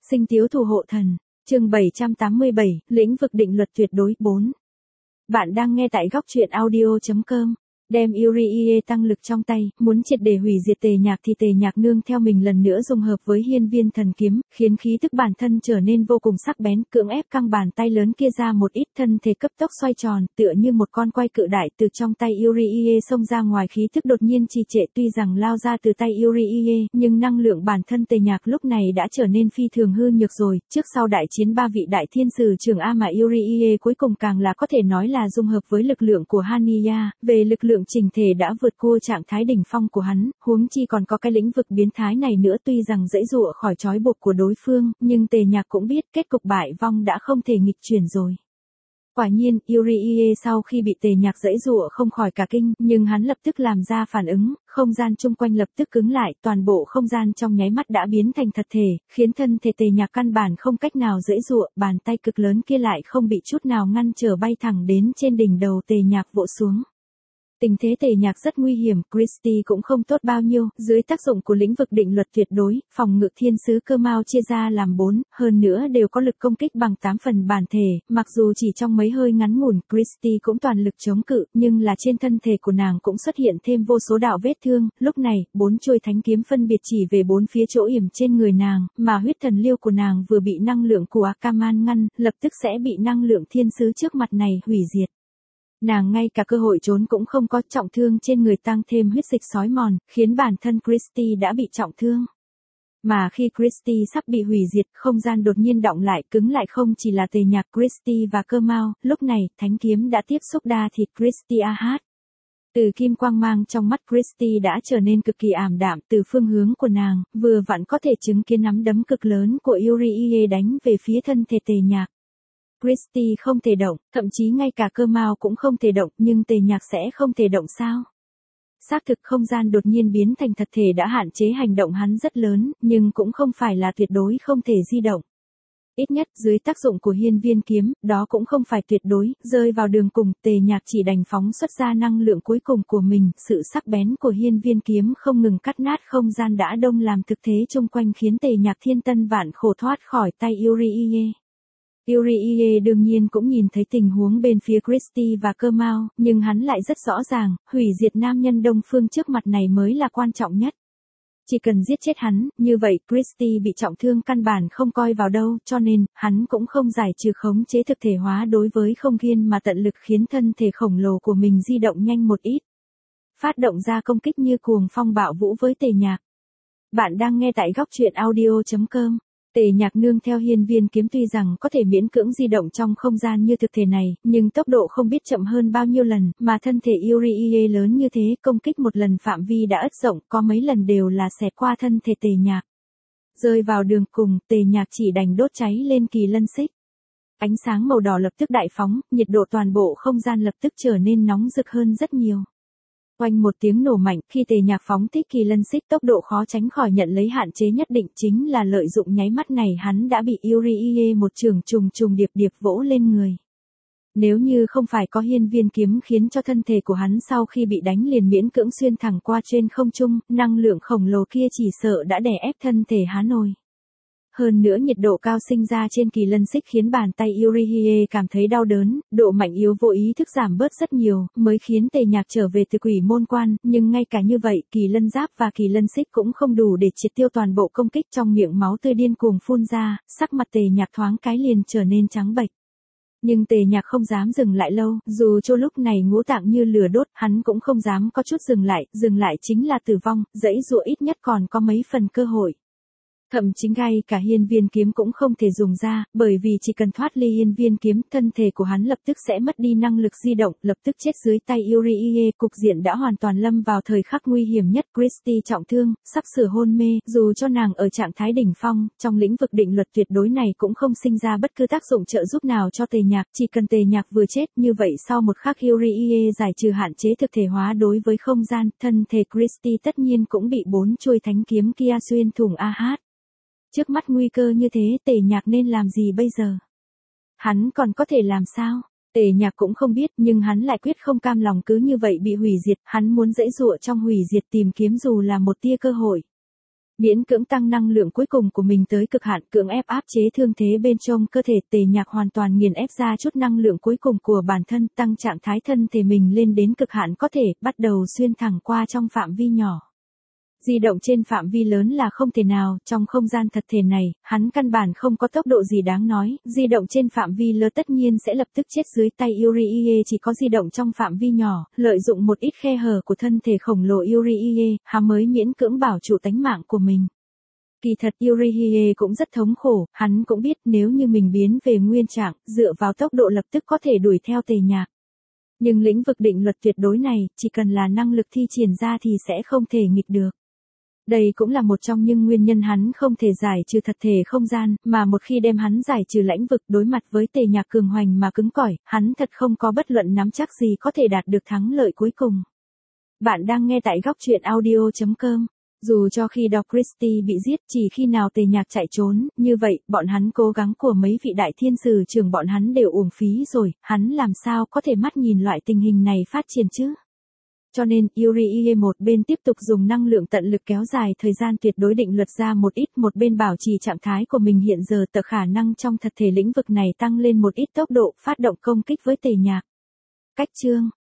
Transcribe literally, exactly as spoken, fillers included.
Sinh tiếu thủ hộ thần. Chương bảy trăm tám mươi bảy, lĩnh vực định luật tuyệt đối bốn. Bạn đang nghe tại góc truyện audio chấm com. Đem Uriye tăng lực trong tay, muốn triệt để hủy diệt Tề Nhạc thì Tề Nhạc nương theo mình lần nữa dung hợp với hiên viên thần kiếm, khiến khí tức bản thân trở nên vô cùng sắc bén, cưỡng ép căng bàn tay lớn kia ra một ít, thân thể cấp tốc xoay tròn, tựa như một con quay cự đại từ trong tay Uriye xông ra ngoài, khí tức đột nhiên trì trệ, tuy rằng lao ra từ tay Uriye, nhưng năng lượng bản thân Tề Nhạc lúc này đã trở nên phi thường hư nhược rồi, trước sau đại chiến ba vị đại thiên sử trường A mà Uriye cuối cùng càng là có thể nói là dung hợp với lực lượng của Hania, về lực lượng trình thể đã vượt qua trạng thái đỉnh phong của hắn, huống chi còn có cái lĩnh vực biến thái này nữa, tuy rằng dãy dụa khỏi trói buộc của đối phương, nhưng Tề Nhạc cũng biết kết cục bại vong đã không thể nghịch chuyển rồi. Quả nhiên, Uriye sau khi bị Tề Nhạc dãy dụa không khỏi cả kinh, nhưng hắn lập tức làm ra phản ứng, không gian chung quanh lập tức cứng lại, toàn bộ không gian trong nháy mắt đã biến thành thật thể, khiến thân thể Tề Nhạc căn bản không cách nào dãy dụa, bàn tay cực lớn kia lại không bị chút nào ngăn trở, bay thẳng đến trên đỉnh đầu Tề Nhạc vỗ xuống. Tình thế Tề Nhạc rất nguy hiểm, Christie cũng không tốt bao nhiêu, dưới tác dụng của lĩnh vực định luật tuyệt đối, phòng ngự thiên sứ Cơ Mao chia ra làm bốn, hơn nữa đều có lực công kích bằng tám phần bản thể, mặc dù chỉ trong mấy hơi ngắn ngủn, Christie cũng toàn lực chống cự, nhưng là trên thân thể của nàng cũng xuất hiện thêm vô số đạo vết thương, lúc này, bốn chuôi thánh kiếm phân biệt chỉ về bốn phía chỗ yểm trên người nàng, mà huyết thần liêu của nàng vừa bị năng lượng của Akaman ngăn, lập tức sẽ bị năng lượng thiên sứ trước mặt này hủy diệt. Nàng ngay cả cơ hội trốn cũng không có, trọng thương trên người tăng thêm huyết dịch xói mòn, khiến bản thân Christie đã bị trọng thương. Mà khi Christie sắp bị hủy diệt, không gian đột nhiên động lại, cứng lại, không chỉ là Tề Nhạc, Christie và Cơ Mao, lúc này, thánh kiếm đã tiếp xúc đa thịt Christie a hát. Từ kim quang mang trong mắt Christie đã trở nên cực kỳ ảm đạm, từ phương hướng của nàng, vừa vặn có thể chứng kiến nắm đấm cực lớn của Uriye đánh về phía thân thể Tề Nhạc. Christie không thể động, thậm chí ngay cả Cơ Mao cũng không thể động, nhưng Tề Nhạc sẽ không thể động sao? Xác thực không gian đột nhiên biến thành thật thể đã hạn chế hành động hắn rất lớn, nhưng cũng không phải là tuyệt đối không thể di động. Ít nhất dưới tác dụng của hiên viên kiếm, đó cũng không phải tuyệt đối, rơi vào đường cùng, Tề Nhạc chỉ đành phóng xuất ra năng lượng cuối cùng của mình, sự sắc bén của hiên viên kiếm không ngừng cắt nát không gian đã đông làm thực thế chung quanh, khiến Tề Nhạc thiên tân vạn khổ thoát khỏi tay Uriye. Uriye đương nhiên cũng nhìn thấy tình huống bên phía Christie và Cơ Mao, nhưng hắn lại rất rõ ràng, hủy diệt nam nhân Đông Phương trước mặt này mới là quan trọng nhất. Chỉ cần giết chết hắn, như vậy Christie bị trọng thương căn bản không coi vào đâu, cho nên, hắn cũng không giải trừ khống chế thực thể hóa đối với không gian mà tận lực khiến thân thể khổng lồ của mình di động nhanh một ít. Phát động ra công kích như cuồng phong bạo vũ với Tề Nhạc. Bạn đang nghe tại góc truyện audio chấm com. Tề Nhạc nương theo hiên viên kiếm tuy rằng có thể miễn cưỡng di động trong không gian như thực thể này, nhưng tốc độ không biết chậm hơn bao nhiêu lần, mà thân thể Uriye lớn như thế, công kích một lần phạm vi đã ất rộng, có mấy lần đều là xẹt qua thân thể Tề Nhạc. Rơi vào đường cùng, Tề Nhạc chỉ đành đốt cháy lên kỳ lân xích. Ánh sáng màu đỏ lập tức đại phóng, nhiệt độ toàn bộ không gian lập tức trở nên nóng rực hơn rất nhiều. Oanh một tiếng nổ mạnh, khi Tề Nhạc phóng thích kỳ lân xích, tốc độ khó tránh khỏi nhận lấy hạn chế nhất định, chính là lợi dụng nháy mắt này hắn đã bị Uriye một chưởng trùng trùng điệp điệp vỗ lên người. Nếu như không phải có hiên viên kiếm khiến cho thân thể của hắn sau khi bị đánh liền miễn cưỡng xuyên thẳng qua trên không trung, năng lượng khổng lồ kia chỉ sợ đã đè ép thân thể hắn rồi. Hơn nữa nhiệt độ cao sinh ra trên kỳ lân xích khiến bàn tay Uriye cảm thấy đau đớn, độ mạnh yếu vô ý thức giảm bớt rất nhiều, mới khiến Tề Nhạc trở về từ quỷ môn quan, nhưng ngay cả như vậy, kỳ lân giáp và kỳ lân xích cũng không đủ để triệt tiêu toàn bộ công kích, trong miệng máu tươi điên cuồng phun ra, sắc mặt Tề Nhạc thoáng cái liền trở nên trắng bệch. Nhưng Tề Nhạc không dám dừng lại lâu, dù cho lúc này ngũ tạng như lửa đốt, hắn cũng không dám có chút dừng lại, dừng lại chính là tử vong, dãy dụa ít nhất còn có mấy phần cơ hội. Thậm chí ngay cả hiên viên kiếm cũng không thể dùng ra, bởi vì chỉ cần thoát ly hiên viên kiếm, thân thể của hắn lập tức sẽ mất đi năng lực di động, lập tức chết dưới tay Uriye, cục diện đã hoàn toàn lâm vào thời khắc nguy hiểm nhất. Christie trọng thương, sắp sửa hôn mê, dù cho nàng ở trạng thái đỉnh phong, trong lĩnh vực định luật tuyệt đối này cũng không sinh ra bất cứ tác dụng trợ giúp nào cho Tề Nhạc, chỉ cần Tề Nhạc vừa chết, như vậy sau một khắc Uriye giải trừ hạn chế thực thể hóa đối với không gian, thân thể Christie tất nhiên cũng bị bốn chuôi thánh kiếm kia xuyên thủng a hát. Trước mắt nguy cơ như thế, Tề Nhạc nên làm gì bây giờ? Hắn còn có thể làm sao? Tề Nhạc cũng không biết, nhưng hắn lại quyết không cam lòng cứ như vậy bị hủy diệt, hắn muốn dãy dụa trong hủy diệt, tìm kiếm dù là một tia cơ hội. Miễn cưỡng tăng năng lượng cuối cùng của mình tới cực hạn, cưỡng ép áp chế thương thế bên trong cơ thể, Tề Nhạc hoàn toàn nghiền ép ra chút năng lượng cuối cùng của bản thân, tăng trạng thái thân thể mình lên đến cực hạn có thể, bắt đầu xuyên thẳng qua trong phạm vi nhỏ. Di động trên phạm vi lớn là không thể nào, trong không gian thật thể này, hắn căn bản không có tốc độ gì đáng nói, di động trên phạm vi lớn tất nhiên sẽ lập tức chết dưới tay Uriye, chỉ có di động trong phạm vi nhỏ, lợi dụng một ít khe hở của thân thể khổng lồ Uriye, hắn mới miễn cưỡng bảo trụ tánh mạng của mình. Kỳ thật Uriye cũng rất thống khổ, hắn cũng biết nếu như mình biến về nguyên trạng, dựa vào tốc độ lập tức có thể đuổi theo Tề Nhạc. Nhưng lĩnh vực định luật tuyệt đối này, chỉ cần là năng lực thi triển ra thì sẽ không thể nghịch được. Đây cũng là một trong những nguyên nhân hắn không thể giải trừ thật thể không gian, mà một khi đem hắn giải trừ lãnh vực đối mặt với Tề Nhạc cường hoành mà cứng cỏi, hắn thật không có bất luận nắm chắc gì có thể đạt được thắng lợi cuối cùng. Bạn đang nghe tại góc truyện audio chấm com. Dù cho khi Doc Christie bị giết, chỉ khi nào Tề Nhạc chạy trốn, như vậy, bọn hắn cố gắng của mấy vị đại thiên sử trưởng bọn hắn đều uổng phí rồi, hắn làm sao có thể mắt nhìn loại tình hình này phát triển chứ? Cho nên, Uriye một bên tiếp tục dùng năng lượng tận lực kéo dài thời gian tuyệt đối định luật ra một ít, một bên bảo trì trạng thái của mình hiện giờ tờ khả năng trong thật thể lĩnh vực này tăng lên một ít tốc độ, phát động công kích với Tề Nhạc. Cách chương